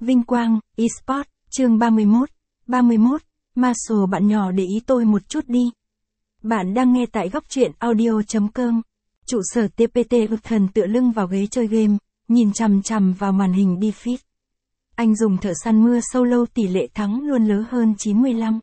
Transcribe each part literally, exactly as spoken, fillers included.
Vinh Quang, eSport, chương ba mươi mốt. ba mươi mốt, Marshall bạn nhỏ để ý tôi một chút đi. Bạn đang nghe tại góc truyện audio.com. Trụ sở tê pê tê vực thần tựa lưng vào ghế chơi game, nhìn chằm chằm vào màn hình đi feed. Anh dùng thợ săn mưa solo tỷ lệ thắng luôn lớn hơn chín mươi lăm.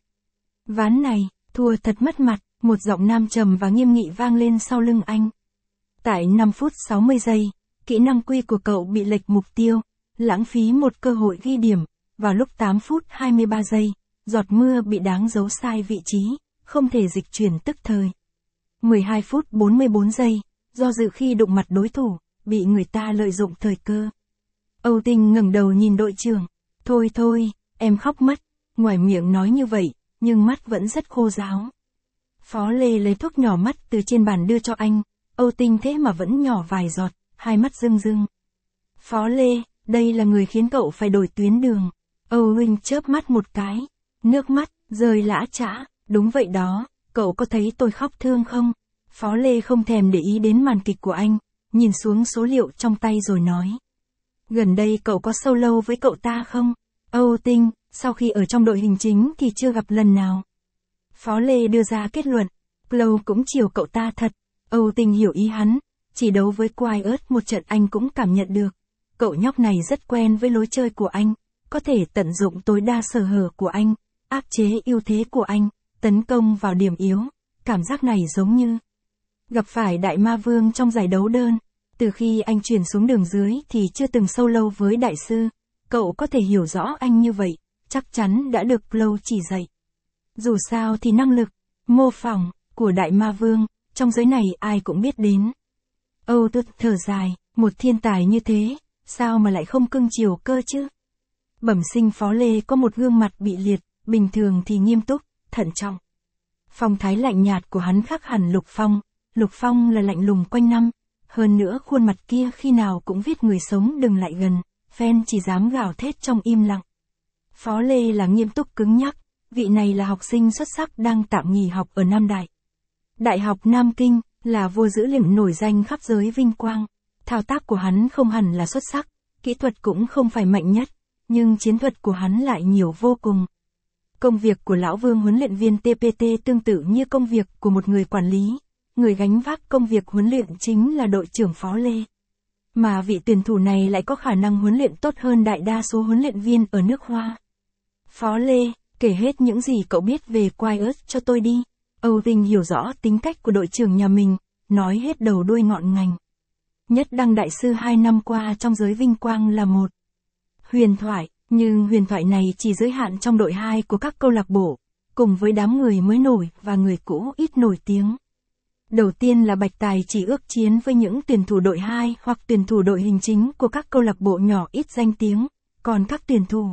Ván này, thua thật mất mặt, một giọng nam trầm và nghiêm nghị vang lên sau lưng anh. Tại năm phút sáu mươi giây, kỹ năng quy của cậu bị lệch mục tiêu, lãng phí một cơ hội ghi điểm. Vào lúc tám phút hai mươi ba giây, giọt mưa bị đáng dấu sai vị trí, không thể dịch chuyển tức thời. mười hai phút bốn mươi bốn giây, do dự khi đụng mặt đối thủ, bị người ta lợi dụng thời cơ. Âu Tinh ngẩng đầu nhìn đội trưởng. Thôi thôi, em khóc mất. Ngoài miệng nói như vậy, nhưng mắt vẫn rất khô ráo. Phó Lê lấy thuốc nhỏ mắt từ trên bàn đưa cho anh. Âu Tinh thế mà vẫn nhỏ vài giọt, hai mắt rưng rưng. Phó Lê, đây là người khiến cậu phải đổi tuyến đường. Âu Huynh chớp mắt một cái. Nước mắt, rơi lã chã. Đúng vậy đó, cậu có thấy tôi khóc thương không? Phó Lê không thèm để ý đến màn kịch của anh, nhìn xuống số liệu trong tay rồi nói. Gần đây cậu có solo với cậu ta không? Âu Tinh, sau khi ở trong đội hình chính thì chưa gặp lần nào. Phó Lê đưa ra kết luận. Clow cũng chiều cậu ta thật. Âu Tinh hiểu ý hắn. Chỉ đấu với Quiet một trận anh cũng cảm nhận được. Cậu nhóc này rất quen với lối chơi của anh. Có thể tận dụng tối đa sở hở của anh. Áp chế ưu thế của anh. Tấn công vào điểm yếu. Cảm giác này giống như gặp phải Đại Ma Vương trong giải đấu đơn. Từ khi anh chuyển xuống đường dưới thì chưa từng solo với đại sư. Cậu có thể hiểu rõ anh như vậy, chắc chắn đã được Clow chỉ dạy. Dù sao thì năng lực, mô phỏng, của Đại Ma Vương, trong giới này ai cũng biết đến. Âu Tut thở dài, một thiên tài như thế, sao mà lại không cưng chiều cơ chứ? Bẩm sinh Phó Lê có một gương mặt bị liệt, bình thường thì nghiêm túc, thận trọng. Phong thái lạnh nhạt của hắn khác hẳn Lục Phong, Lục Phong là lạnh lùng quanh năm. Hơn nữa khuôn mặt kia khi nào cũng viết người sống đừng lại gần, fan chỉ dám gào thét trong im lặng. Phó Lê là nghiêm túc cứng nhắc, vị này là học sinh xuất sắc đang tạm nghỉ học ở Nam Đại. Đại học Nam Kinh, là vua dữ liệu nổi danh khắp giới vinh quang. Thao tác của hắn không hẳn là xuất sắc, kỹ thuật cũng không phải mạnh nhất, nhưng chiến thuật của hắn lại nhiều vô cùng. Công việc của Lão Vương huấn luyện viên tê pê tê tương tự như công việc của một người quản lý. Người gánh vác công việc huấn luyện chính là đội trưởng Phó Lê. Mà vị tuyển thủ này lại có khả năng huấn luyện tốt hơn đại đa số huấn luyện viên ở nước Hoa. Phó Lê, kể hết những gì cậu biết về Quiet cho tôi đi. Âu Tinh hiểu rõ tính cách của đội trưởng nhà mình, nói hết đầu đuôi ngọn ngành. Nhất đăng đại sư hai năm qua trong giới vinh quang là một huyền thoại, nhưng huyền thoại này chỉ giới hạn trong đội hai của các câu lạc bộ, cùng với đám người mới nổi và người cũ ít nổi tiếng. Đầu tiên là Bạch Tài chỉ ước chiến với những tuyển thủ đội hai hoặc tuyển thủ đội hình chính của các câu lạc bộ nhỏ ít danh tiếng, còn các tuyển thủ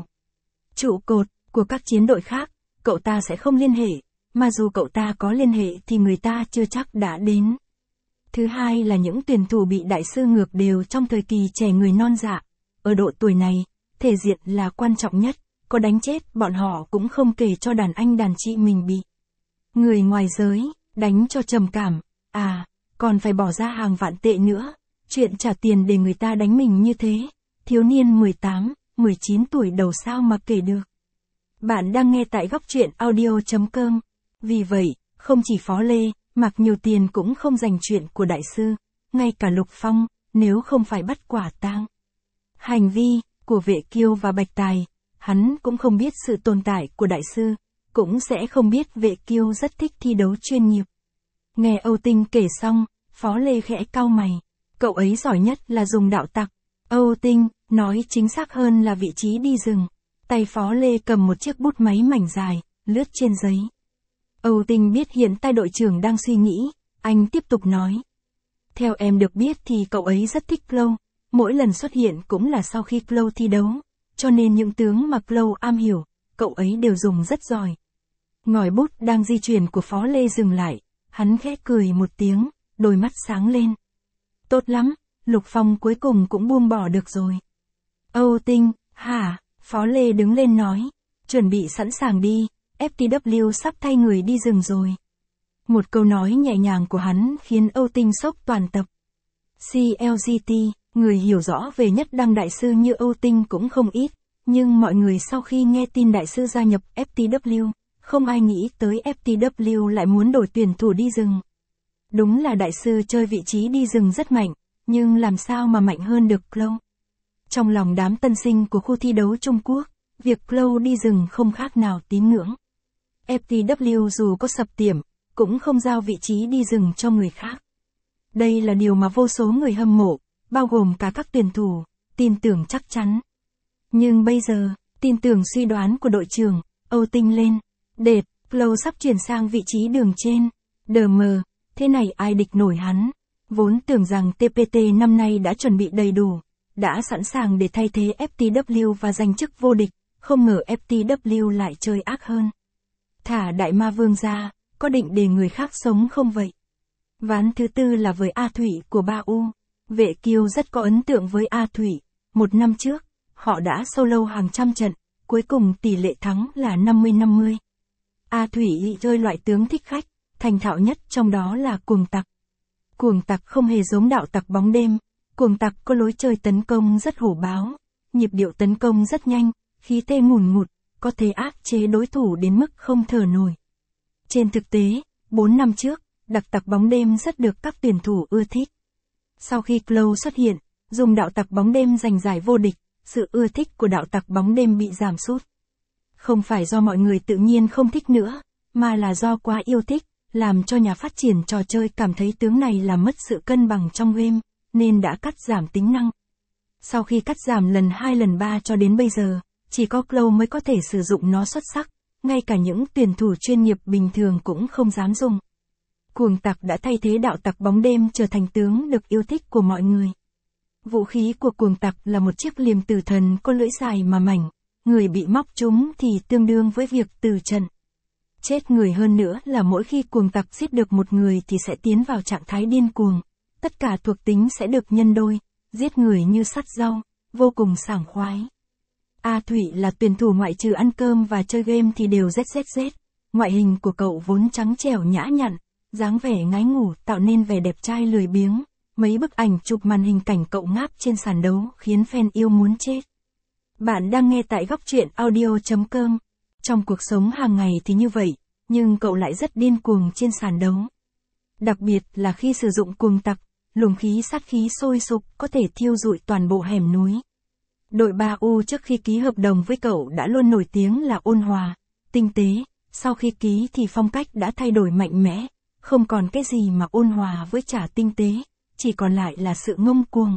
trụ cột của các chiến đội khác, cậu ta sẽ không liên hệ, mà dù cậu ta có liên hệ thì người ta chưa chắc đã đến. Thứ hai là những tuyển thủ bị đại sư ngược đều trong thời kỳ trẻ người non dạ. Ở độ tuổi này, thể diện là quan trọng nhất, có đánh chết bọn họ cũng không kể cho đàn anh đàn chị mình bị người ngoài giới đánh cho trầm cảm. À, còn phải bỏ ra hàng vạn tệ nữa, chuyện trả tiền để người ta đánh mình như thế, thiếu niên mười tám, mười chín tuổi đầu sao mà kể được. Bạn đang nghe tại góc truyện audio.com. Vì vậy, không chỉ Phó Lê, mặc nhiều tiền cũng không dành chuyện của đại sư, ngay cả Lục Phong, nếu không phải bắt quả tang hành vi của Vệ Kiêu và Bạch Tài, hắn cũng không biết sự tồn tại của đại sư, cũng sẽ không biết Vệ Kiêu rất thích thi đấu chuyên nghiệp. Nghe Âu Tinh kể xong, Phó Lê khẽ cau mày. Cậu ấy giỏi nhất là dùng đạo tặc. Âu Tinh, nói chính xác hơn là vị trí đi rừng. Tay Phó Lê cầm một chiếc bút máy mảnh dài, lướt trên giấy. Âu Tinh biết hiện tay đội trưởng đang suy nghĩ, anh tiếp tục nói. Theo em được biết thì cậu ấy rất thích Clow, mỗi lần xuất hiện cũng là sau khi Clow thi đấu, cho nên những tướng mà Clow am hiểu, cậu ấy đều dùng rất giỏi. Ngòi bút đang di chuyển của Phó Lê dừng lại. Hắn khẽ cười một tiếng, đôi mắt sáng lên. Tốt lắm, Lục Phong cuối cùng cũng buông bỏ được rồi. Âu Tinh, hả? Phó Lê đứng lên nói. Chuẩn bị sẵn sàng đi, ép tê vê sắp thay người đi rừng rồi. Một câu nói nhẹ nhàng của hắn khiến Âu Tinh sốc toàn tập. xê lờ giê tê, người hiểu rõ về nhất đăng đại sư như Âu Tinh cũng không ít, Nhưng mọi người sau khi nghe tin đại sư gia nhập ép tê vê, không ai nghĩ tới ép tê vê lại muốn đổi tuyển thủ đi rừng. Đúng là đại sư chơi vị trí đi rừng rất mạnh, nhưng làm sao mà mạnh hơn được Chloe. Trong lòng đám tân sinh của khu thi đấu Trung Quốc, việc Chloe đi rừng không khác nào tín ngưỡng. ép tê vê dù có sập tiệm, cũng không giao vị trí đi rừng cho người khác. Đây là điều mà vô số người hâm mộ, bao gồm cả các tuyển thủ, tin tưởng chắc chắn. Nhưng bây giờ, tin tưởng suy đoán của đội trưởng, Âu Tinh lên. Đệt, Chloe sắp chuyển sang vị trí đường trên. Đờ mờ, thế này ai địch nổi hắn. Vốn tưởng rằng tê pê tê năm nay đã chuẩn bị đầy đủ, đã sẵn sàng để thay thế ép tê vê và giành chức vô địch, không ngờ ép tê vê lại chơi ác hơn. Thả Đại Ma Vương ra, có định để người khác sống không vậy? Ván thứ tư là với A Thủy của Ba U. Vệ Kiêu rất có ấn tượng với A Thủy. Một năm trước, họ đã solo hàng trăm trận, cuối cùng tỷ lệ thắng là năm mươi năm mươi. A Thủy chơi loại tướng thích khách, thành thạo nhất trong đó là cuồng tặc. Cuồng tặc không hề giống đạo tặc bóng đêm, cuồng tặc có lối chơi tấn công rất hổ báo, nhịp điệu tấn công rất nhanh, khí thế ngùn ngụt, có thể áp chế đối thủ đến mức không thở nổi. Trên thực tế, bốn năm trước, đạo tặc bóng đêm rất được các tuyển thủ ưa thích. Sau khi Chloe xuất hiện, dùng đạo tặc bóng đêm giành giải vô địch, sự ưa thích của đạo tặc bóng đêm bị giảm sút. Không phải do mọi người tự nhiên không thích nữa, mà là do quá yêu thích, làm cho nhà phát triển trò chơi cảm thấy tướng này làm mất sự cân bằng trong game, nên đã cắt giảm tính năng. Sau khi cắt giảm lần hai lần ba cho đến bây giờ, chỉ có Chloe mới có thể sử dụng nó xuất sắc, ngay cả những tuyển thủ chuyên nghiệp bình thường cũng không dám dùng. Cuồng tặc đã thay thế đạo tặc bóng đêm trở thành tướng được yêu thích của mọi người. Vũ khí của cuồng tặc là một chiếc liềm tử thần có lưỡi dài mà mảnh, người bị móc trúng thì tương đương với việc từ trận. Chết người hơn nữa là mỗi khi cuồng tặc giết được một người thì sẽ tiến vào trạng thái điên cuồng, tất cả thuộc tính sẽ được nhân đôi, giết người như sắt rau, vô cùng sảng khoái. A Thủy là tuyển thủ ngoại trừ ăn cơm và chơi game thì đều zét zét zét, ngoại hình của cậu vốn trắng trẻo nhã nhặn, dáng vẻ ngái ngủ tạo nên vẻ đẹp trai lười biếng. Mấy bức ảnh chụp màn hình cảnh cậu ngáp trên sàn đấu khiến fan yêu muốn chết. Bạn đang nghe tại góc truyện audio chấm com. Trong cuộc sống hàng ngày thì như vậy, nhưng cậu lại rất điên cuồng trên sàn đấu. Đặc biệt là khi sử dụng cuồng tặc, luồng khí sát khí sôi sục có thể thiêu rụi toàn bộ hẻm núi. Đội Ba U trước khi ký hợp đồng với cậu đã luôn nổi tiếng là ôn hòa, tinh tế, sau khi ký thì phong cách đã thay đổi mạnh mẽ, không còn cái gì mà ôn hòa với chả tinh tế. Chỉ còn lại là sự ngông cuồng.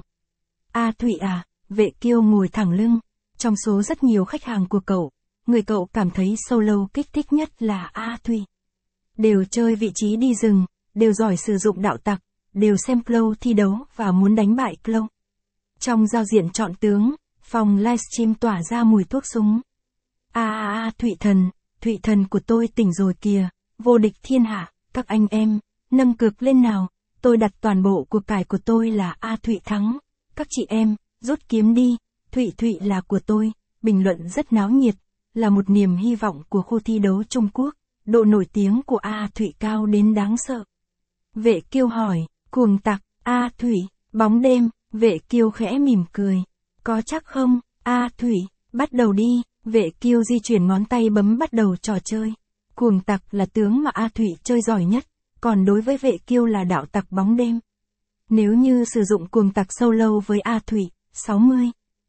A Thủy à, Vệ Kiêu ngồi thẳng lưng. Trong số rất nhiều khách hàng của cậu, người cậu cảm thấy solo kích thích nhất là A Thủy. Đều chơi vị trí đi rừng, đều giỏi sử dụng đạo tặc, đều xem Chloe thi đấu và muốn đánh bại Chloe. Trong giao diện chọn tướng, phòng livestream tỏa ra mùi thuốc súng. A a a Thủy thần, Thủy thần của tôi tỉnh rồi kìa, vô địch thiên hạ, các anh em, nâng cược lên nào. Tôi đặt toàn bộ của cải của tôi là A Thủy thắng. Các chị em, rút kiếm đi, Thụy Thụy là của tôi. Bình luận rất náo nhiệt, là một niềm hy vọng của khu thi đấu Trung Quốc. Độ nổi tiếng của A Thủy cao đến đáng sợ. Vệ Kiêu hỏi, cuồng tặc, A Thủy, bóng đêm, Vệ Kiêu khẽ mỉm cười. Có chắc không, A Thủy, bắt đầu đi. Vệ Kiêu di chuyển ngón tay bấm bắt đầu trò chơi. Cuồng tặc là tướng mà A Thủy chơi giỏi nhất. Còn đối với Vệ Kiêu là đạo tặc bóng đêm. Nếu như sử dụng cuồng tặc solo với A Thủy, sáu mươi,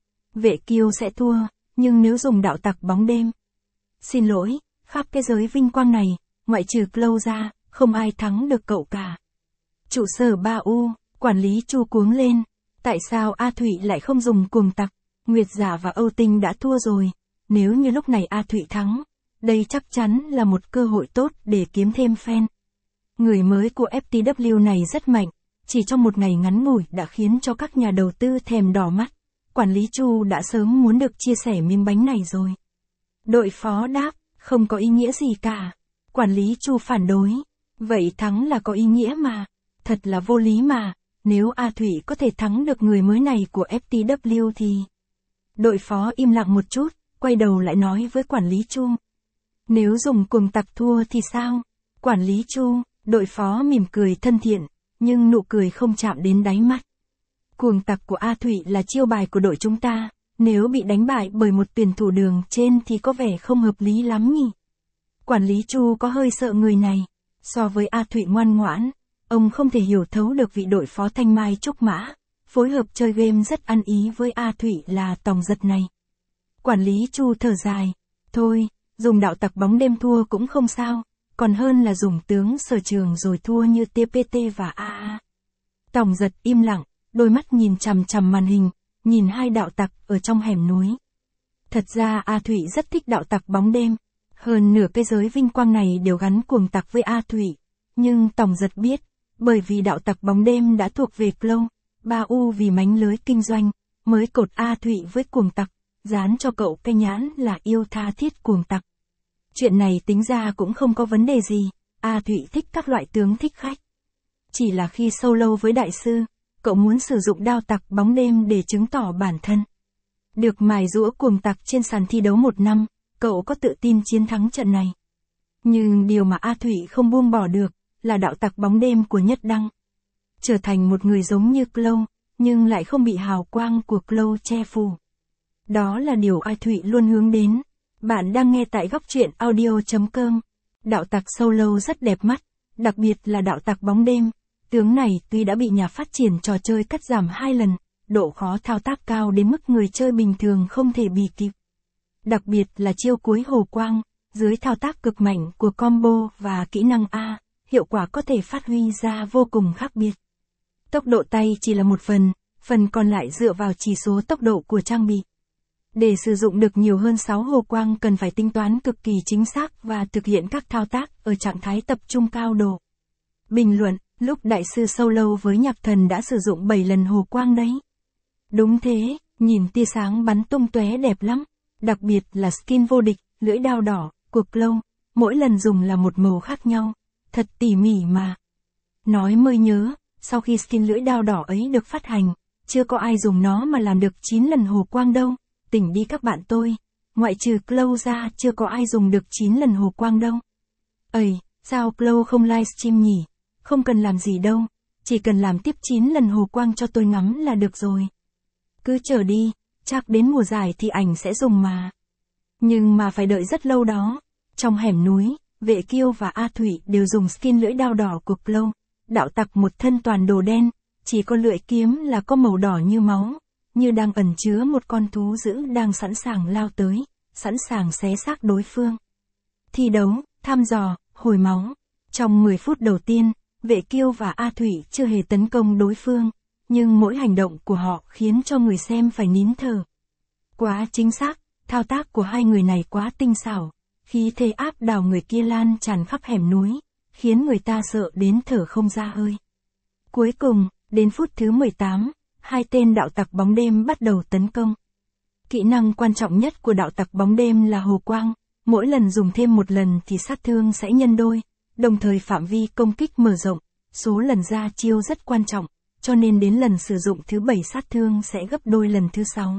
Vệ Kiêu sẽ thua, nhưng nếu dùng đạo tặc bóng đêm. Xin lỗi, khắp cái giới vinh quang này, ngoại trừ Chloe ra, không ai thắng được cậu cả. Trụ sở Ba U, quản lý Chu cuống lên. Tại sao A Thủy lại không dùng cuồng tặc? Nguyệt Giả và Âu Tinh đã thua rồi. Nếu như lúc này A Thủy thắng, đây chắc chắn là một cơ hội tốt để kiếm thêm fan. Người mới của ép tê vê này rất mạnh, chỉ trong một ngày ngắn ngủi đã khiến cho các nhà đầu tư thèm đỏ mắt. Quản lý Chu đã sớm muốn được chia sẻ miếng bánh này rồi. Đội phó đáp, không có ý nghĩa gì cả. Quản lý Chu phản đối. Vậy thắng là có ý nghĩa mà. Thật là vô lý mà. Nếu A Thủy có thể thắng được người mới này của ép tê vê thì... Đội phó im lặng một chút, quay đầu lại nói với quản lý Chu. Nếu dùng cuồng tặc thua thì sao? Quản lý Chu, đội phó mỉm cười thân thiện, nhưng nụ cười không chạm đến đáy mắt. Cuồng tặc của A Thủy là chiêu bài của đội chúng ta, Nếu bị đánh bại bởi một tuyển thủ đường trên thì có vẻ không hợp lý lắm nhỉ. Quản lý Chu có hơi sợ người này. So với A Thụy ngoan ngoãn, ông không thể hiểu thấu được vị đội phó Thanh Mai Trúc Mã, phối hợp chơi game rất ăn ý với A Thụy là Tòng Giật này. Quản lý Chu thở dài. Thôi, dùng đạo tặc bóng đêm thua cũng không sao, còn hơn là dùng tướng Sở Trường rồi thua như tê pê tê và a a. Tòng Giật im lặng, đôi mắt nhìn chằm chằm màn hình, nhìn hai đạo tặc ở trong hẻm núi. Thật ra A Thụy rất thích đạo tặc bóng đêm, hơn nửa cái giới vinh quang này đều gắn cuồng tặc với A Thụy, nhưng Tòng Giật biết, bởi vì đạo tặc bóng đêm đã thuộc về Clow, Ba U vì mánh lưới kinh doanh, mới cột A Thụy với cuồng tặc, dán cho cậu cái nhãn là yêu tha thiết cuồng tặc. Chuyện này tính ra cũng không có vấn đề gì, A Thụy thích các loại tướng thích khách. Chỉ là khi solo với đại sư, cậu muốn sử dụng đao tặc bóng đêm để chứng tỏ bản thân. Được mài giũa cuồng tặc trên sàn thi đấu một năm, cậu có tự tin chiến thắng trận này. Nhưng điều mà A Thụy không buông bỏ được, là đạo tặc bóng đêm của Nhất Đăng. Trở thành một người giống như Clow, nhưng lại không bị hào quang của Clow che phủ. Đó là điều A Thụy luôn hướng đến. Bạn đang nghe tại góc truyện audio chấm com. Đạo tặc solo rất đẹp mắt, đặc biệt là đạo tặc bóng đêm. Tướng này tuy đã bị nhà phát triển trò chơi cắt giảm hai lần, độ khó thao tác cao đến mức người chơi bình thường không thể bì kịp. Đặc biệt là chiêu cuối hồ quang, dưới thao tác cực mạnh của combo và kỹ năng A, hiệu quả có thể phát huy ra vô cùng khác biệt. Tốc độ tay chỉ là một phần, phần còn lại dựa vào chỉ số tốc độ của trang bị. Để sử dụng được nhiều hơn sáu hồ quang cần phải tính toán cực kỳ chính xác và thực hiện các thao tác ở trạng thái tập trung cao độ. Bình luận, lúc đại sư solo với nhạc thần đã sử dụng bảy lần hồ quang đấy. Đúng thế, nhìn tia sáng bắn tung tóe đẹp lắm. Đặc biệt là skin vô địch, lưỡi đao đỏ, của Clow, mỗi lần dùng là một màu khác nhau. Thật tỉ mỉ mà. Nói mới nhớ, sau khi skin lưỡi đao đỏ ấy được phát hành, chưa có ai dùng nó mà làm được chín lần hồ quang đâu. Tỉnh đi các bạn tôi, ngoại trừ Clow ra chưa có ai dùng được chín lần hồ quang đâu. Ây, sao Clow không livestream nhỉ? Không cần làm gì đâu, chỉ cần làm tiếp chín lần hồ quang cho tôi ngắm là được rồi. Cứ chờ đi, chắc đến mùa giải thì ảnh sẽ dùng mà. Nhưng mà phải đợi rất lâu đó. Trong hẻm núi, Vệ Kiêu và A Thụy đều dùng skin lưỡi đao đỏ của Clow. Đạo tặc một thân toàn đồ đen, chỉ có lưỡi kiếm là có màu đỏ như máu, như đang ẩn chứa một con thú dữ đang sẵn sàng lao tới, sẵn sàng xé xác đối phương. Thi đấu, thăm dò, hồi máu. Trong mười phút đầu tiên, Vệ Kiêu và A Thụy chưa hề tấn công đối phương, nhưng mỗi hành động của họ khiến cho người xem phải nín thở. Quá chính xác, thao tác của hai người này quá tinh xảo, khí thế áp đảo người kia lan tràn khắp hẻm núi, khiến người ta sợ đến thở không ra hơi. Cuối cùng, đến phút thứ mười tám, hai tên đạo tặc bóng đêm bắt đầu tấn công. Kỹ năng quan trọng nhất của đạo tặc bóng đêm là hồ quang, mỗi lần dùng thêm một lần thì sát thương sẽ nhân đôi, đồng thời phạm vi công kích mở rộng, số lần ra chiêu rất quan trọng, cho nên đến lần sử dụng thứ bảy sát thương sẽ gấp đôi lần thứ sáu.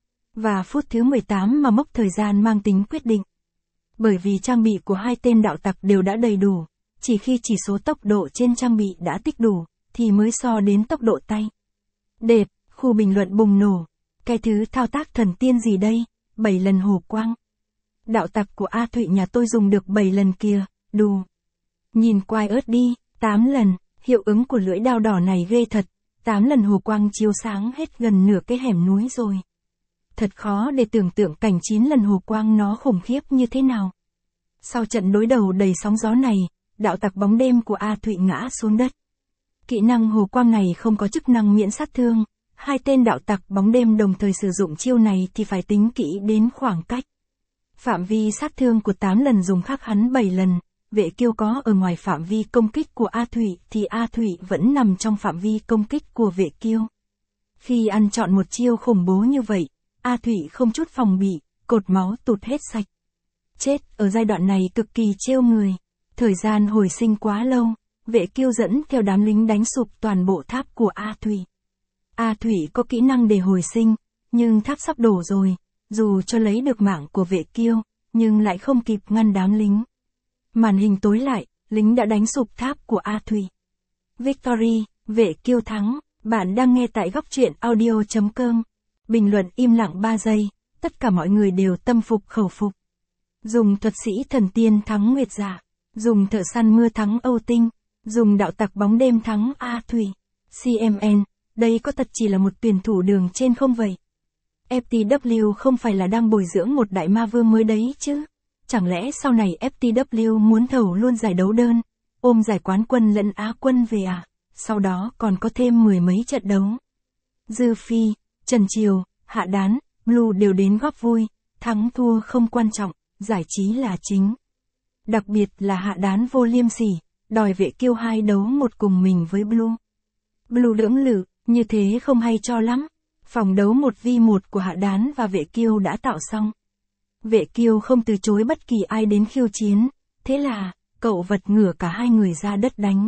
Và phút thứ mười tám mà mốc thời gian mang tính quyết định. Bởi vì trang bị của hai tên đạo tặc đều đã đầy đủ, chỉ khi chỉ số tốc độ trên trang bị đã tích đủ, thì mới so đến tốc độ tay. Đẹp, khu bình luận bùng nổ. Cái thứ thao tác thần tiên gì đây, bảy lần hồ quang. Đạo tặc của A Thụy nhà tôi dùng được bảy lần kìa, đù. Nhìn quai ớt đi, tám lần, hiệu ứng của lưỡi đao đỏ này ghê thật, tám lần hồ quang chiếu sáng hết gần nửa cái hẻm núi rồi. Thật khó để tưởng tượng cảnh chín lần hồ quang nó khủng khiếp như thế nào. Sau trận đối đầu đầy sóng gió này, đạo tặc bóng đêm của A Thụy ngã xuống đất. Kỹ năng hồ quang này không có chức năng miễn sát thương, hai tên đạo tặc bóng đêm đồng thời sử dụng chiêu này thì phải tính kỹ đến khoảng cách. Phạm vi sát thương của tám lần dùng khác hắn bảy lần, Vệ Kiêu có ở ngoài phạm vi công kích của A Thụy thì A Thụy vẫn nằm trong phạm vi công kích của Vệ Kiêu. Khi ăn chọn một chiêu khủng bố như vậy, A Thụy không chút phòng bị, cột máu tụt hết sạch. Chết ở giai đoạn này cực kỳ trêu người, thời gian hồi sinh quá lâu, Vệ Kiêu dẫn theo đám lính đánh sụp toàn bộ tháp của A Thụy. A Thụy có kỹ năng để hồi sinh, nhưng tháp sắp đổ rồi, dù cho lấy được mạng của Vệ Kiêu, nhưng lại không kịp ngăn đám lính. Màn hình tối lại, lính đã đánh sụp tháp của A Thụy. Victory, Vệ Kiêu thắng, bạn đang nghe tại góc truyện audio chấm com. Bình luận im lặng ba giây, tất cả mọi người đều tâm phục khẩu phục. Dùng thuật sĩ thần tiên thắng Nguyệt Dạ, dùng thợ săn mưa thắng Âu Tinh, dùng đạo tặc bóng đêm thắng A Thủy. xê em en, đây có thật chỉ là một tuyển thủ đường trên không vậy? ép tê vê không phải là đang bồi dưỡng một đại ma vương mới đấy chứ? Chẳng lẽ sau này ép tê vê muốn thầu luôn giải đấu đơn, ôm giải quán quân lẫn Á quân về à? Sau đó còn có thêm mười mấy trận đấu. Dư Phi, Trần Triều, Hạ Đán, Blue đều đến góp vui, thắng thua không quan trọng, giải trí là chính. Đặc biệt là Hạ Đán vô liêm sỉ, đòi Vệ Kiêu hai đấu một cùng mình với Blue. Blue lưỡng lự, như thế không hay cho lắm. Phòng đấu một vi một của Hạ Đán và Vệ Kiêu đã tạo xong. Vệ Kiêu không từ chối bất kỳ ai đến khiêu chiến, thế là, cậu vật ngửa cả hai người ra đất đánh.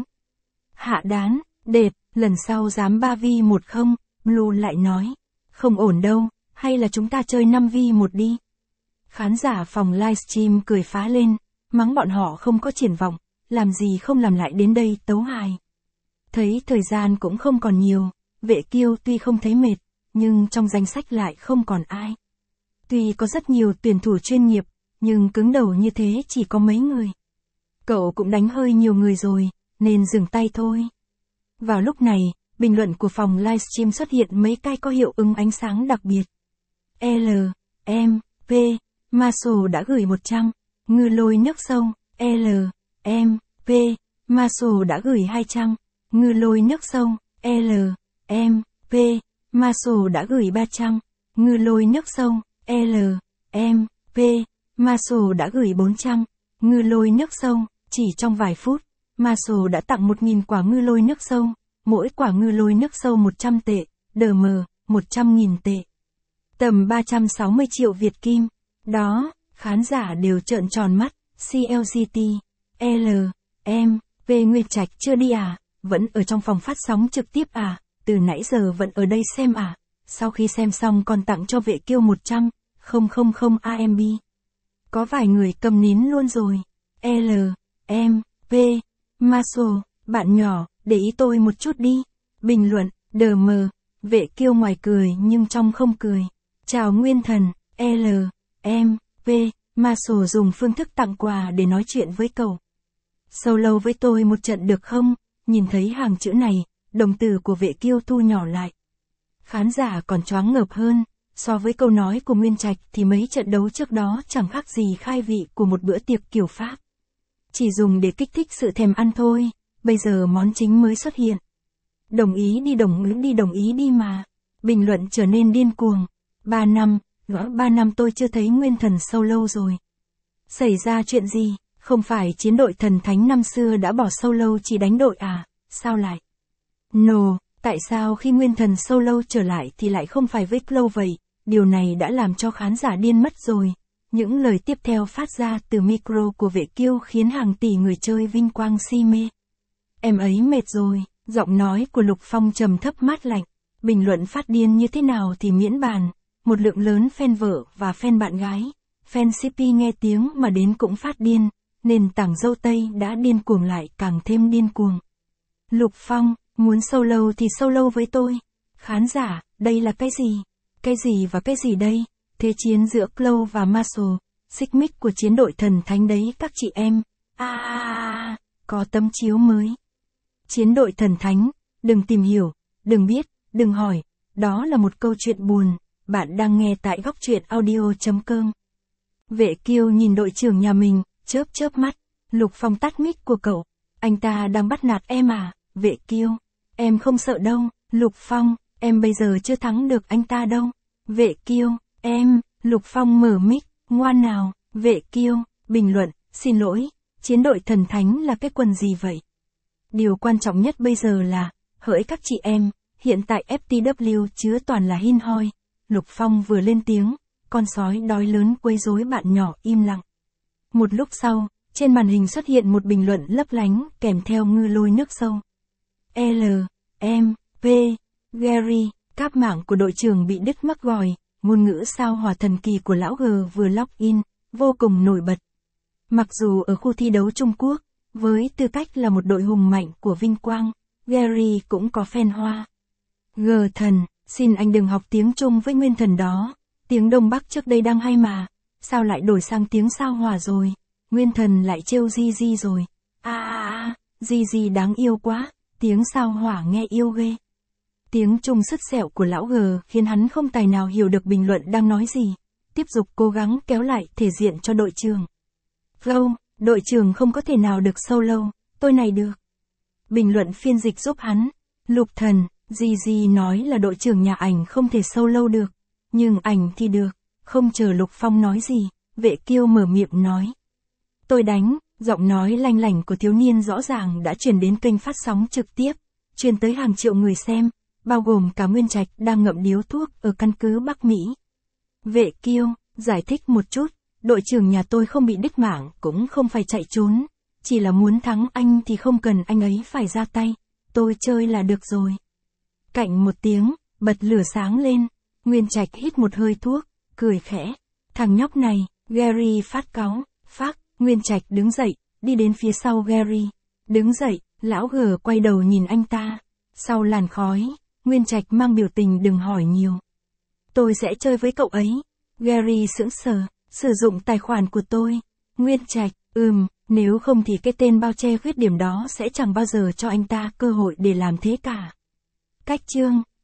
Hạ Đán, đẹp, lần sau dám ba vi một không? Blue lại nói, không ổn đâu, hay là chúng ta chơi năm vi một đi. Khán giả phòng livestream cười phá lên, mắng bọn họ không có triển vọng, làm gì không làm lại đến đây tấu hài. Thấy thời gian cũng không còn nhiều, Vệ Kiêu tuy không thấy mệt, nhưng trong danh sách lại không còn ai. Tuy có rất nhiều tuyển thủ chuyên nghiệp, nhưng cứng đầu như thế chỉ có mấy người. Cậu cũng đánh hơi nhiều người rồi, nên dừng tay thôi. Vào lúc này, bình luận của phòng livestream xuất hiện mấy cái có hiệu ứng ánh sáng đặc biệt. L, M, P, Maso đã gửi một trăm, ngư lôi nước sông. L, M, P, Maso đã gửi hai trăm, ngư lôi nước sông. L, M, P, Maso đã gửi ba trăm, ngư lôi nước sông. L, M, P, Maso đã gửi bốn trăm, ngư lôi nước sông. Chỉ trong vài phút, Maso đã tặng một nghìn quả ngư lôi nước sông, mỗi quả ngư lôi nước sâu một trăm tệ, đờ mờ, một trăm nghìn tệ. Tầm ba trăm sáu mươi triệu Việt Kim. Đó, khán giả đều trợn tròn mắt. xê lờ giê tê, L, M, P Nguyên Trạch chưa đi à? Vẫn ở trong phòng phát sóng trực tiếp à? Từ nãy giờ vẫn ở đây xem à? Sau khi xem xong còn tặng cho Vệ Kiêu một trăm, không không không a em bê. Có vài người cầm nín luôn rồi. L, M, P, Maso, bạn nhỏ, để ý tôi một chút đi. Bình luận, đờ mờ, Vệ Kiêu ngoài cười nhưng trong không cười. Chào Nguyên Thần, L, M, P, Maso dùng phương thức tặng quà để nói chuyện với cậu. Solo với tôi một trận được không? Nhìn thấy hàng chữ này, đồng tử của Vệ Kiêu thu nhỏ lại. Khán giả còn choáng ngợp hơn, so với câu nói của Nguyên Trạch thì mấy trận đấu trước đó chẳng khác gì khai vị của một bữa tiệc kiểu Pháp. Chỉ dùng để kích thích sự thèm ăn thôi, bây giờ món chính mới xuất hiện. Đồng ý đi đồng ý đi đồng ý đi mà. Bình luận trở nên điên cuồng. Ba năm, gõ ba năm tôi chưa thấy Nguyên Thần solo rồi. Xảy ra chuyện gì? Không phải chiến đội thần thánh năm xưa đã bỏ solo chỉ đánh đội à? Sao lại? No, tại sao khi Nguyên Thần solo trở lại thì lại không phải với Clow vậy? Điều này đã làm cho khán giả điên mất rồi. Những lời tiếp theo phát ra từ micro của Vệ Kiêu khiến hàng tỷ người chơi vinh quang si mê. Em ấy mệt rồi, giọng nói của Lục Phong trầm thấp mát lạnh. Bình luận phát điên như thế nào thì miễn bàn. Một lượng lớn fan vợ và fan bạn gái, fan xê pê nghe tiếng mà đến cũng phát điên, nền tảng dâu tây đã điên cuồng lại càng thêm điên cuồng. Lục Phong, muốn solo thì solo với tôi. Khán giả, đây là cái gì? Cái gì và cái gì đây? Thế chiến giữa Clow và Marshall, xích mích của chiến đội thần thánh đấy các chị em. À, à, à, có tấm chiếu mới. Chiến đội thần thánh, đừng tìm hiểu, đừng biết, đừng hỏi, đó là một câu chuyện buồn. Bạn đang nghe tại góc truyện audio chấm com. Vệ Kiêu nhìn đội trưởng nhà mình, chớp chớp mắt. Lục Phong tắt mic của cậu. Anh ta đang bắt nạt em à? Vệ Kiêu, em không sợ đâu. Lục Phong, em bây giờ chưa thắng được anh ta đâu. Vệ Kiêu, em. Lục Phong mở mic, ngoan nào. Vệ Kiêu, bình luận, xin lỗi, chiến đội thần thánh là cái quần gì vậy? Điều quan trọng nhất bây giờ là, hỡi các chị em, hiện tại ép tê vê chứa toàn là hin hoi. Lục Phong vừa lên tiếng, con sói đói lớn quấy rối bạn nhỏ im lặng. Một lúc sau, trên màn hình xuất hiện một bình luận lấp lánh kèm theo ngư lôi nước sâu. L, M, P, Gary, cáp mạng của đội trưởng bị đứt mắc gòi, ngôn ngữ sao hỏa thần kỳ của lão G vừa login, vô cùng nổi bật. Mặc dù ở khu thi đấu Trung Quốc, với tư cách là một đội hùng mạnh của Vinh Quang, Gary cũng có fan hoa. G thần, Xin anh đừng học tiếng Trung với nguyên thần đó. Tiếng Đông Bắc trước đây đang hay mà. Sao lại đổi sang tiếng sao hỏa rồi? Nguyên thần lại trêu Di Di rồi. À à à, Di Di đáng yêu quá. Tiếng sao hỏa nghe yêu ghê. Tiếng Trung sứt sẹo của lão G khiến hắn không tài nào hiểu được bình luận đang nói gì. Tiếp tục cố gắng kéo lại thể diện cho đội trưởng. Gâu, đội trưởng không có thể nào được solo, tôi này được. Bình luận phiên dịch giúp hắn. Lục thần, Di Di nói là đội trưởng nhà ảnh không thể solo được. Nhưng ảnh thì được. Không chờ Lục Phong nói gì, Vệ Kiêu mở miệng nói. Tôi đánh, giọng nói lanh lảnh của thiếu niên rõ ràng đã truyền đến kênh phát sóng trực tiếp, truyền tới hàng triệu người xem, bao gồm cả Nguyên Trạch đang ngậm điếu thuốc ở căn cứ Bắc Mỹ. Vệ Kiêu, giải thích một chút, đội trưởng nhà tôi không bị đứt mảng, cũng không phải chạy trốn, chỉ là muốn thắng anh thì không cần anh ấy phải ra tay, tôi chơi là được rồi. Cạnh một tiếng, bật lửa sáng lên, Nguyên Trạch hít một hơi thuốc, cười khẽ. Thằng nhóc này, Gary phát cáu, phát, Nguyên Trạch đứng dậy, đi đến phía sau Gary. Đứng dậy, lão G quay đầu nhìn anh ta. Sau làn khói, Nguyên Trạch mang biểu tình đừng hỏi nhiều. Tôi sẽ chơi với cậu ấy. Gary sững sờ, sử dụng tài khoản của tôi. Nguyên Trạch, ừm, nếu không thì cái tên bao che khuyết điểm đó sẽ chẳng bao giờ cho anh ta cơ hội để làm thế cả. Cách chương